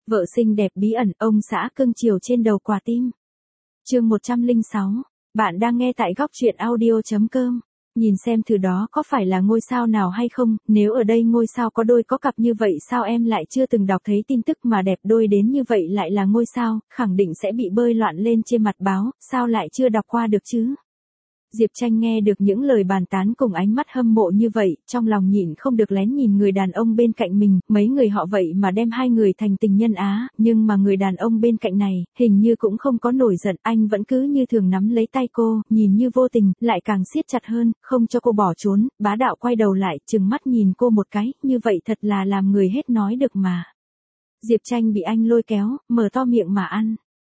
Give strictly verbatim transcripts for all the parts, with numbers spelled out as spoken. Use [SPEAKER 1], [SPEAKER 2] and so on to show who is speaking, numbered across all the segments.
[SPEAKER 1] Vợ xinh đẹp bí ẩn, ông xã cưng chiều trên đầu quả tim. Chương một trăm lẻ sáu. Bạn đang nghe tại góc truyện audio chấm com. Nhìn xem thử đó có phải là ngôi sao nào hay không, nếu ở đây ngôi sao có đôi có cặp như vậy sao em lại chưa từng đọc thấy tin tức mà đẹp đôi đến như vậy lại là ngôi sao, khẳng định sẽ bị bơi loạn lên trên mặt báo, sao lại chưa đọc qua được chứ? Diệp Tranh nghe được những lời bàn tán cùng ánh mắt hâm mộ như vậy, trong lòng nhịn không được lén nhìn người đàn ông bên cạnh mình, mấy người họ vậy mà đem hai người thành tình nhân á, nhưng mà người đàn ông bên cạnh này, hình như cũng không có nổi giận, anh vẫn cứ như thường nắm lấy tay cô, nhìn như vô tình, lại càng siết chặt hơn, không cho cô bỏ trốn, bá đạo quay đầu lại, trừng mắt nhìn cô một cái, như vậy thật là làm người hết nói được mà. Diệp Tranh bị anh lôi kéo, mở to miệng mà ăn.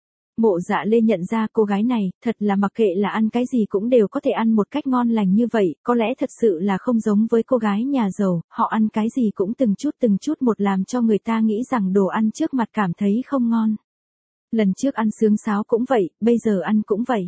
[SPEAKER 1] Mộ Dạ Lê nhận ra cô gái này, thật là mặc kệ là ăn cái gì cũng đều có thể ăn một cách ngon lành như vậy, có lẽ thật sự là không giống với cô gái nhà giàu, họ ăn cái gì cũng từng chút từng chút một làm cho người ta nghĩ rằng đồ ăn trước mặt cảm thấy không ngon. Lần trước ăn sướng sáo cũng vậy, bây giờ ăn cũng vậy.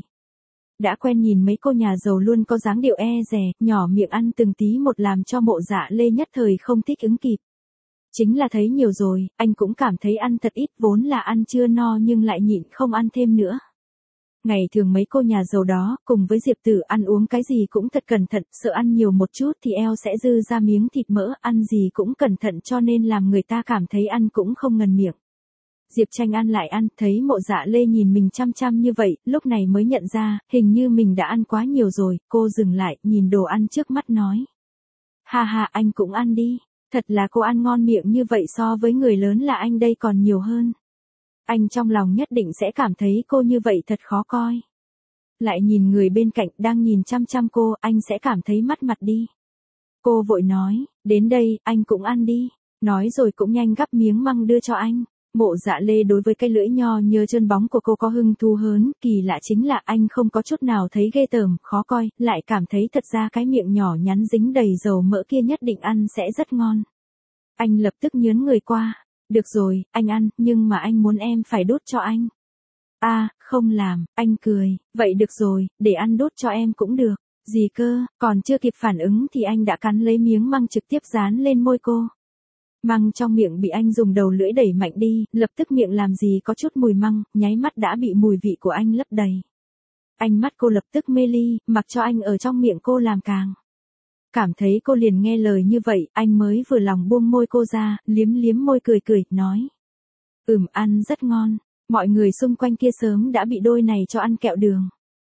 [SPEAKER 1] Đã quen nhìn mấy cô nhà giàu luôn có dáng điệu e dè, nhỏ miệng ăn từng tí một làm cho Mộ Dạ Lê nhất thời không thích ứng kịp. Chính là thấy nhiều rồi, anh cũng cảm thấy ăn thật ít, vốn là ăn chưa no nhưng lại nhịn không ăn thêm nữa. Ngày thường mấy cô nhà giàu đó, cùng với Diệp Tử ăn uống cái gì cũng thật cẩn thận, sợ ăn nhiều một chút thì eo sẽ dư ra miếng thịt mỡ, ăn gì cũng cẩn thận cho nên làm người ta cảm thấy ăn cũng không ngần miệng. Diệp Tranh ăn lại ăn, thấy Mộ Dạ Lê nhìn mình chăm chăm như vậy, lúc này mới nhận ra, hình như mình đã ăn quá nhiều rồi, cô dừng lại, nhìn đồ ăn trước mắt nói. Ha ha, anh cũng ăn đi. Thật là cô ăn ngon miệng như vậy so với người lớn là anh đây còn nhiều hơn. Anh trong lòng nhất định sẽ cảm thấy cô như vậy thật khó coi. Lại nhìn người bên cạnh đang nhìn chăm chăm cô, anh sẽ cảm thấy mất mặt đi. Cô vội nói, đến đây, anh cũng ăn đi. Nói rồi cũng nhanh gắp miếng măng đưa cho anh. Mộ Dạ Lê đối với cái lưỡi nho nhơ trơn bóng của cô có hứng thú hớn, kỳ lạ chính là anh không có chút nào thấy ghê tởm, khó coi, lại cảm thấy thật ra cái miệng nhỏ nhắn dính đầy dầu mỡ kia nhất định ăn sẽ rất ngon. Anh lập tức nhớn người qua, được rồi, anh ăn, nhưng mà anh muốn em phải đút cho anh. À, không làm, anh cười, vậy được rồi, để ăn đút cho em cũng được, gì cơ, còn chưa kịp phản ứng thì anh đã cắn lấy miếng măng trực tiếp dán lên môi cô. Măng trong miệng bị anh dùng đầu lưỡi đẩy mạnh đi, lập tức miệng làm gì có chút mùi măng, nháy mắt đã bị mùi vị của anh lấp đầy. Ánh mắt cô lập tức mê ly, mặc cho anh ở trong miệng cô làm càng. Cảm thấy cô liền nghe lời như vậy, anh mới vừa lòng buông môi cô ra, liếm liếm môi cười cười, nói. Ừm, ăn rất ngon, mọi người xung quanh kia sớm đã bị đôi này cho ăn kẹo đường.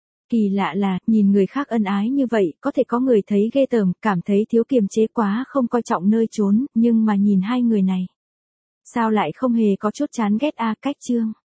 [SPEAKER 1] Kỳ lạ là, nhìn người khác ân ái như vậy, có thể có người thấy ghê tởm, cảm thấy thiếu kiềm chế quá không coi trọng nơi trốn, nhưng mà nhìn hai người này. Sao lại không hề có chút chán ghét a, cách chương.